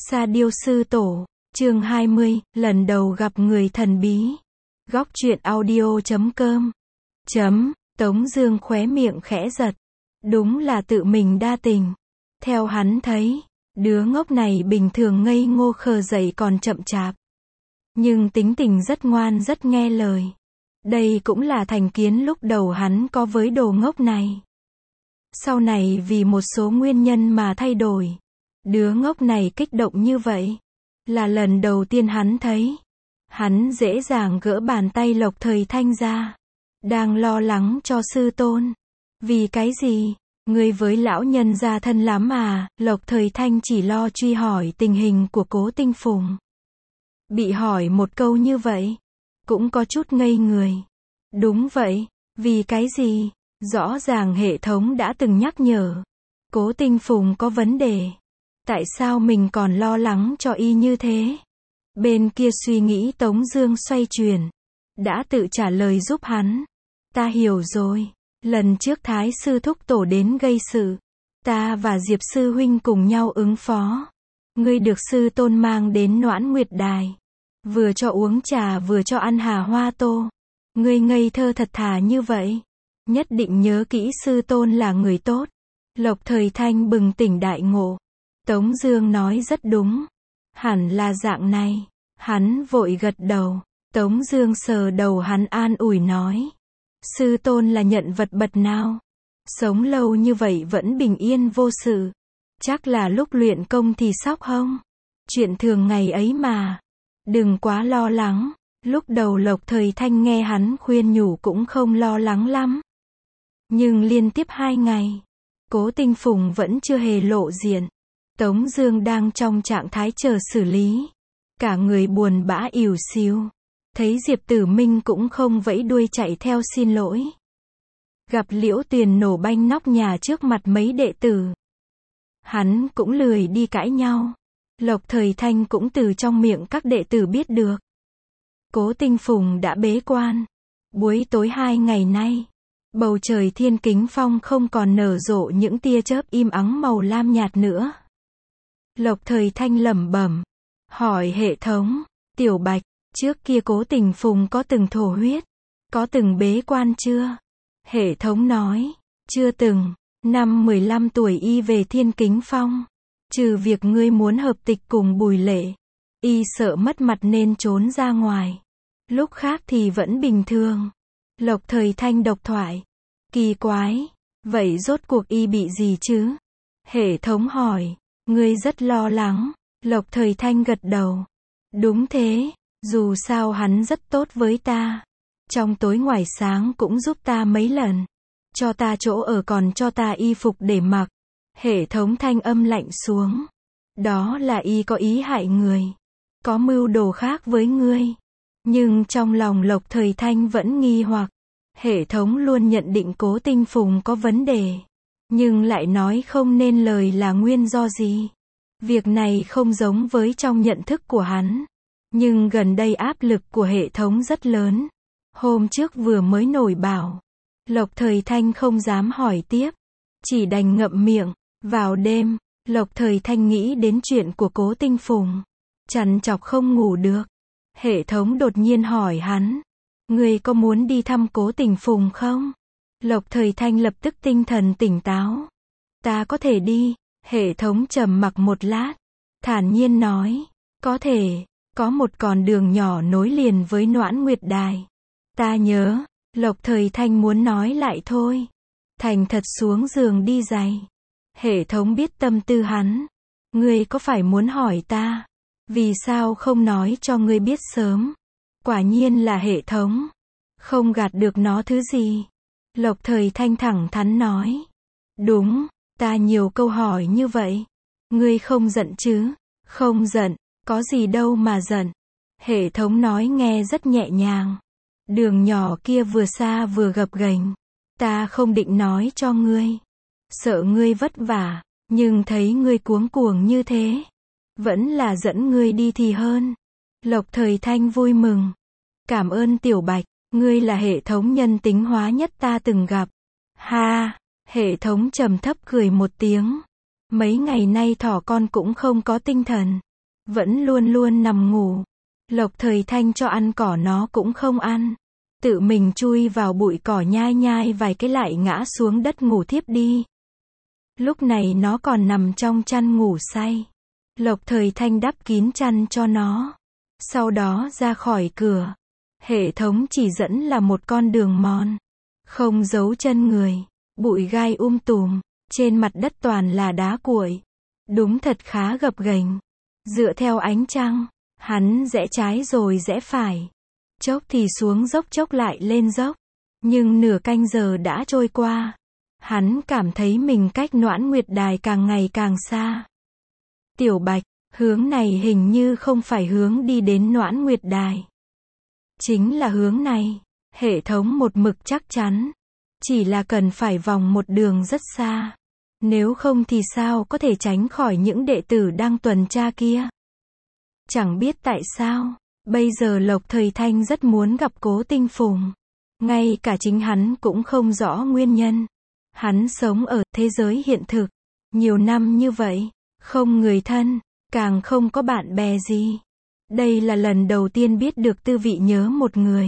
Sa Diêu Sư Tổ, chương 20, lần đầu gặp người thần bí. Góc truyện audio.com. Tống Dương khóe miệng khẽ giật. Đúng là tự mình đa tình. Theo hắn thấy, đứa ngốc này bình thường ngây ngô khờ dại còn chậm chạp. Nhưng tính tình rất ngoan rất nghe lời. Đây cũng là thành kiến lúc đầu hắn có với đồ ngốc này. Sau này vì một số nguyên nhân mà thay đổi. Đứa ngốc này kích động như vậy. Là lần đầu tiên hắn thấy. Hắn dễ dàng gỡ bàn tay Lộc Thời Thanh ra. Đang lo lắng cho sư tôn. Vì cái gì? Ngươi với lão nhân gia thân lắm à? Lộc Thời Thanh chỉ lo truy hỏi tình hình của Cố Tinh Phùng. Bị hỏi một câu như vậy. Cũng có chút ngây người. Đúng vậy. Vì cái gì? Rõ ràng hệ thống đã từng nhắc nhở. Cố Tinh Phùng có vấn đề. Tại sao mình còn lo lắng cho y như thế? Bên kia suy nghĩ Tống Dương xoay chuyển. Đã tự trả lời giúp hắn. Ta hiểu rồi. Lần trước Thái sư thúc tổ đến gây sự. Ta và Diệp sư huynh cùng nhau ứng phó. Ngươi được sư tôn mang đến Noãn Nguyệt Đài. Vừa cho uống trà vừa cho ăn hà hoa tô. Ngươi ngây thơ thật thà như vậy. Nhất định nhớ kỹ sư tôn là người tốt. Lộc Thời Thanh bừng tỉnh đại ngộ. Tống Dương nói rất đúng. Hẳn là dạng này. Hắn vội gật đầu. Tống Dương sờ đầu hắn an ủi nói. Sư tôn là nhận vật bậc nào? Sống lâu như vậy vẫn bình yên vô sự. Chắc là lúc luyện công thì sóc hông? Chuyện thường ngày ấy mà. Đừng quá lo lắng. Lúc đầu Lộc Thời Thanh nghe hắn khuyên nhủ cũng không lo lắng lắm. Nhưng liên tiếp 2 ngày. Cố Tinh Phùng vẫn chưa hề lộ diện. Tống Dương đang trong trạng thái chờ xử lý. Cả người buồn bã ỉu xìu. Thấy Diệp Tử Minh cũng không vẫy đuôi chạy theo xin lỗi. Gặp Liễu Tuyền nổ banh nóc nhà trước mặt mấy đệ tử. Hắn cũng lười đi cãi nhau. Lộc Thời Thanh cũng từ trong miệng các đệ tử biết được. Cố Tinh Phùng đã bế quan. Buổi tối 2 ngày nay. Bầu trời Thiên Kính Phong không còn nở rộ những tia chớp im ắng màu lam nhạt nữa. Lộc Thời Thanh lẩm bẩm. Hỏi hệ thống. Tiểu Bạch. Trước kia Cố Tinh Phùng có từng thổ huyết. Có từng bế quan chưa? Hệ thống nói. Chưa từng. Năm 15 tuổi y về Thiên Kính Phong. Trừ việc ngươi muốn hợp tịch cùng Bùi Lệ. Y sợ mất mặt nên trốn ra ngoài. Lúc khác thì vẫn bình thường. Lộc Thời Thanh độc thoại. Kỳ quái. Vậy rốt cuộc y bị gì chứ? Hệ thống hỏi. Ngươi rất lo lắng. Lộc Thời Thanh gật đầu. Đúng thế. Dù sao hắn rất tốt với ta. Trong tối ngoài sáng cũng giúp ta mấy lần. Cho ta chỗ ở còn cho ta y phục để mặc. Hệ thống thanh âm lạnh xuống. Đó là y có ý hại người. Có mưu đồ khác với ngươi. Nhưng trong lòng Lộc Thời Thanh vẫn nghi hoặc. Hệ thống luôn nhận định Cố Tinh Phùng có vấn đề. Nhưng lại nói không nên lời là nguyên do gì. Việc này không giống với trong nhận thức của hắn. Nhưng gần đây áp lực của hệ thống rất lớn. Hôm trước vừa mới nổi bảo. Lộc Thời Thanh không dám hỏi tiếp. Chỉ đành ngậm miệng. Vào đêm, Lộc Thời Thanh nghĩ đến chuyện của Cố Tinh Phùng. Trằn trọc không ngủ được. Hệ thống đột nhiên hỏi hắn. Ngươi có muốn đi thăm Cố Tinh Phùng không? Lộc Thời Thanh lập tức tinh thần tỉnh táo. Ta có thể đi. Hệ thống trầm mặc một lát. Thản nhiên nói. Có thể. Có một con đường nhỏ nối liền với Noãn Nguyệt Đài. Ta nhớ. Lộc Thời Thanh muốn nói lại thôi. Thành thật xuống giường đi giày. Hệ thống biết tâm tư hắn. Ngươi có phải muốn hỏi ta? Vì sao không nói cho ngươi biết sớm? Quả nhiên là hệ thống. Không gạt được nó thứ gì. Lộc Thời Thanh thẳng thắn nói. Đúng, ta nhiều câu hỏi như vậy. Ngươi không giận chứ? Không giận, có gì đâu mà giận. Hệ thống nói nghe rất nhẹ nhàng. Đường nhỏ kia vừa xa vừa gập ghềnh. Ta không định nói cho ngươi. Sợ ngươi vất vả, nhưng thấy ngươi cuống cuồng như thế. Vẫn là dẫn ngươi đi thì hơn. Lộc Thời Thanh vui mừng. Cảm ơn Tiểu Bạch, ngươi là hệ thống nhân tính hóa nhất ta từng gặp. Ha, hệ thống trầm thấp cười một tiếng. Mấy ngày nay thỏ con cũng không có tinh thần. vẫn luôn luôn nằm ngủ. Lộc Thời Thanh cho ăn cỏ nó cũng không ăn. Tự mình chui vào bụi cỏ nhai nhai vài cái lại ngã xuống đất ngủ thiếp đi. Lúc này nó còn nằm trong chăn ngủ say. Lộc Thời Thanh đắp kín chăn cho nó. Sau đó ra khỏi cửa. Hệ thống chỉ dẫn là một con đường mòn. Không giấu chân người. Bụi gai tùm. Trên mặt đất toàn là đá cuội. Đúng thật khá gập ghềnh. Dựa theo ánh trăng, hắn rẽ trái rồi rẽ phải. Chốc thì xuống dốc chốc lại lên dốc. Nhưng nửa canh giờ đã trôi qua. Hắn cảm thấy mình cách Noãn Nguyệt Đài càng ngày càng xa. Tiểu Bạch, hướng này hình như không phải hướng đi đến Noãn Nguyệt Đài. Chính là hướng này. Hệ thống một mực chắc chắn. Chỉ là cần phải vòng một đường rất xa. Nếu không thì sao có thể tránh khỏi những đệ tử đang tuần tra kia. Chẳng biết tại sao, bây giờ Lộc Thời Thanh rất muốn gặp Cố Tinh Phùng. Ngay cả chính hắn cũng không rõ nguyên nhân. Hắn sống ở thế giới hiện thực. Nhiều năm như vậy, không người thân, càng không có bạn bè gì. Đây là lần đầu tiên biết được tư vị nhớ một người.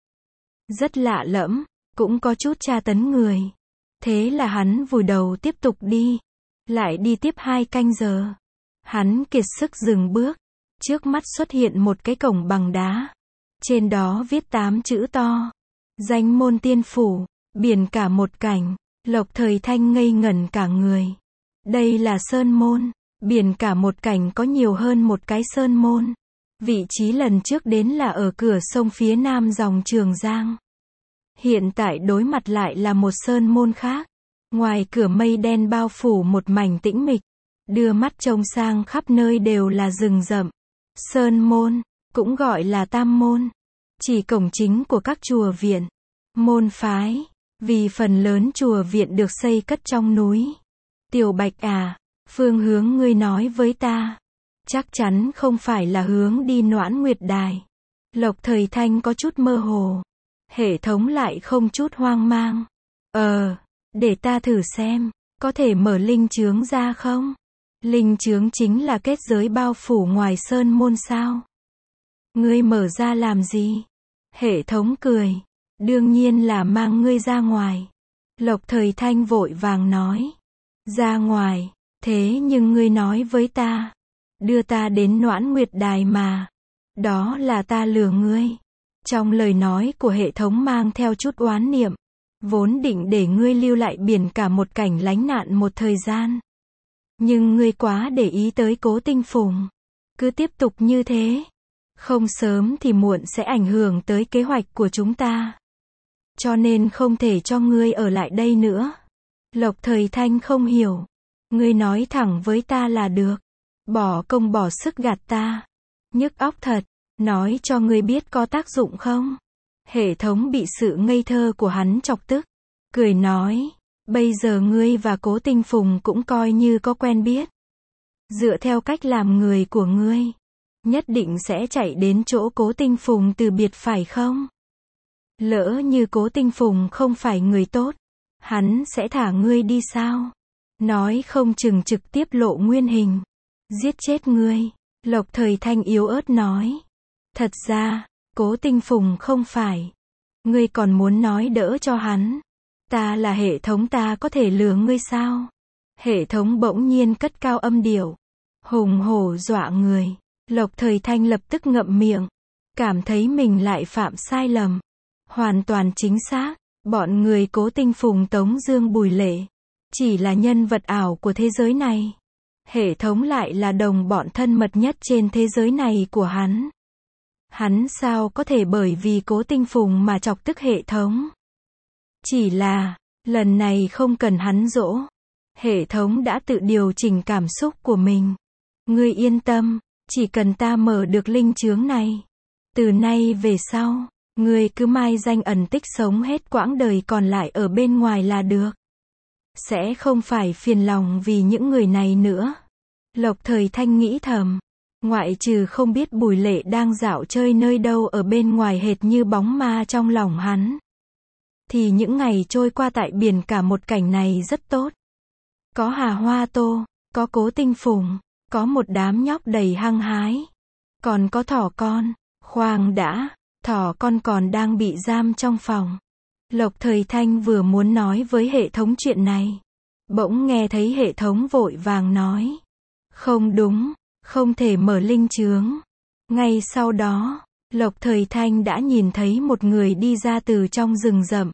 Rất lạ lẫm, cũng có chút tra tấn người. Thế là hắn vùi đầu tiếp tục đi. Lại đi tiếp 2 canh giờ. Hắn kiệt sức dừng bước. Trước mắt xuất hiện một cái cổng bằng đá. Trên đó viết 8 chữ to. Danh môn tiên phủ, biển cả một cảnh. Lộc Thời Thanh ngây ngẩn cả người. Đây là sơn môn. Biển cả một cảnh có nhiều hơn một cái sơn môn. Vị trí lần trước đến là ở cửa sông phía nam dòng Trường Giang. Hiện tại đối mặt lại là một sơn môn khác. Ngoài cửa mây đen bao phủ một mảnh tĩnh mịch. Đưa mắt trông sang khắp nơi đều là rừng rậm. Sơn môn, cũng gọi là tam môn. Chỉ cổng chính của các chùa viện, môn phái. Vì phần lớn chùa viện được xây cất trong núi. Tiểu Bạch à, phương hướng ngươi nói với ta. Chắc chắn không phải là hướng đi Noãn Nguyệt Đài. Lộc Thời Thanh có chút mơ hồ. Hệ thống lại không chút hoang mang. Để ta thử xem, có thể mở linh chướng ra không? Linh chướng chính là kết giới bao phủ ngoài sơn môn sao? Ngươi mở ra làm gì? Hệ thống cười. Đương nhiên là mang ngươi ra ngoài. Lộc Thời Thanh vội vàng nói. Ra ngoài, thế nhưng ngươi nói với ta. Đưa ta đến Noãn Nguyệt Đài mà. Đó là ta lừa ngươi. Trong lời nói của hệ thống mang theo chút oán niệm. Vốn định để ngươi lưu lại biển cả một cảnh lánh nạn một thời gian. Nhưng ngươi quá để ý tới Cố Tinh Phùng. Cứ tiếp tục như thế. Không sớm thì muộn sẽ ảnh hưởng tới kế hoạch của chúng ta. Cho nên không thể cho ngươi ở lại đây nữa. Lộc Thời Thanh không hiểu. Ngươi nói thẳng với ta là được. Bỏ công bỏ sức gạt ta. Nhức óc thật. Nói cho ngươi biết có tác dụng không? Hệ thống bị sự ngây thơ của hắn chọc tức. Cười nói. Bây giờ ngươi và Cố Tinh Phùng cũng coi như có quen biết. Dựa theo cách làm người của ngươi, nhất định sẽ chạy đến chỗ Cố Tinh Phùng từ biệt phải không? Lỡ như Cố Tinh Phùng không phải người tốt, hắn sẽ thả ngươi đi sao? Nói không chừng trực tiếp lộ nguyên hình. Giết chết ngươi. Lộc Thời Thanh yếu ớt nói. Thật ra, Cố Tinh Phùng không phải. Ngươi còn muốn nói đỡ cho hắn. Ta là hệ thống, ta có thể lừa ngươi sao? Hệ thống bỗng nhiên cất cao âm điệu. Hùng hổ dọa người. Lộc Thời Thanh lập tức ngậm miệng. Cảm thấy mình lại phạm sai lầm. Hoàn toàn chính xác. Bọn người Cố Tinh Phùng Tống Dương Bùi Lệ. Chỉ là nhân vật ảo của thế giới này. Hệ thống lại là đồng bọn thân mật nhất trên thế giới này của hắn. Hắn sao có thể bởi vì Cố Tinh Phùng mà chọc tức hệ thống? Chỉ là, lần này không cần hắn dỗ. Hệ thống đã tự điều chỉnh cảm xúc của mình. Ngươi yên tâm, chỉ cần ta mở được linh chướng này. Từ nay về sau, ngươi cứ mai danh ẩn tích sống hết quãng đời còn lại ở bên ngoài là được. Sẽ không phải phiền lòng vì những người này nữa. Lộc Thời Thanh nghĩ thầm. Ngoại trừ không biết Bùi Lệ đang dạo chơi nơi đâu ở bên ngoài hệt như bóng ma trong lòng hắn. Thì những ngày trôi qua tại biển cả một cảnh này rất tốt. Có Hà Hoa Tô, có Cố Tinh Phùng, Có một đám nhóc đầy hăng hái. Còn có thỏ con. Khoan đã, thỏ con còn đang bị giam trong phòng. Lộc Thời Thanh vừa muốn nói với hệ thống chuyện này. Bỗng nghe thấy hệ thống vội vàng nói. Không đúng, không thể mở linh chướng. Ngay sau đó, Lộc Thời Thanh đã nhìn thấy một người đi ra từ trong rừng rậm.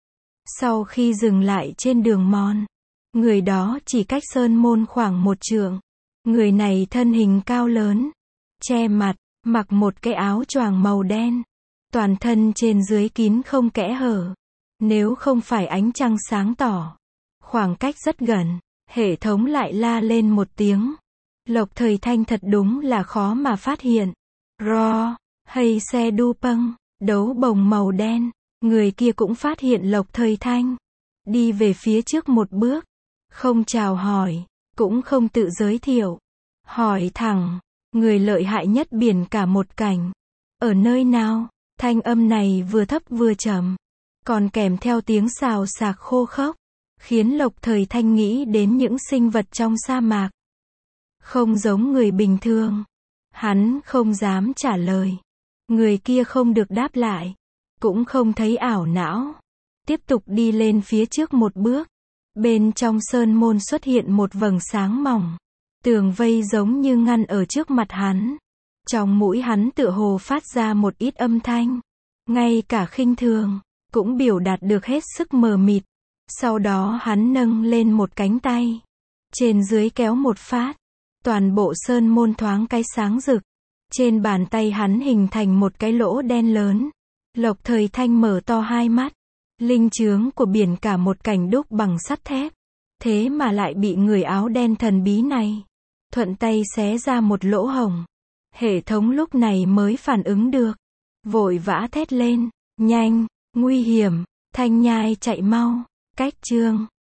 Sau khi dừng lại trên đường mòn, người đó chỉ cách sơn môn khoảng 1 trượng. Người này thân hình cao lớn, che mặt, mặc một cái áo choàng màu đen. Toàn thân trên dưới kín không kẽ hở. Nếu không phải ánh trăng sáng tỏ, khoảng cách rất gần, hệ thống lại la lên một tiếng. Lộc Thời Thanh thật đúng là khó mà phát hiện. Ro, hay xe đu pâng, đấu bồng màu đen. Người kia cũng phát hiện Lộc Thời Thanh. Đi về phía trước một bước. Không chào hỏi, cũng không tự giới thiệu. Hỏi thẳng, người lợi hại nhất biển cả một cảnh. Ở nơi nào? Thanh âm này vừa thấp vừa trầm. Còn kèm theo tiếng xào xạc khô khốc. Khiến Lộc Thời Thanh nghĩ đến những sinh vật trong sa mạc. Không giống người bình thường. Hắn không dám trả lời. Người kia không được đáp lại. Cũng không thấy ảo não. Tiếp tục đi lên phía trước một bước. Bên trong sơn môn xuất hiện một vầng sáng mỏng. Tường vây giống như ngăn ở trước mặt hắn. Trong mũi hắn tựa hồ phát ra một ít âm thanh. Ngay cả khinh thường, cũng biểu đạt được hết sức mờ mịt. Sau đó hắn nâng lên một cánh tay. Trên dưới kéo một phát. Toàn bộ sơn môn thoáng cái sáng rực. Trên bàn tay hắn hình thành một cái lỗ đen lớn. Lộc Thời Thanh mở to hai mắt. Linh chướng của biển cả một cảnh đúc bằng sắt thép. Thế mà lại bị người áo đen thần bí này thuận tay xé ra một lỗ hổng. Hệ thống lúc này mới phản ứng được. Vội vã thét lên. Nhanh, nguy hiểm, Thanh Nhai chạy mau. Cách chương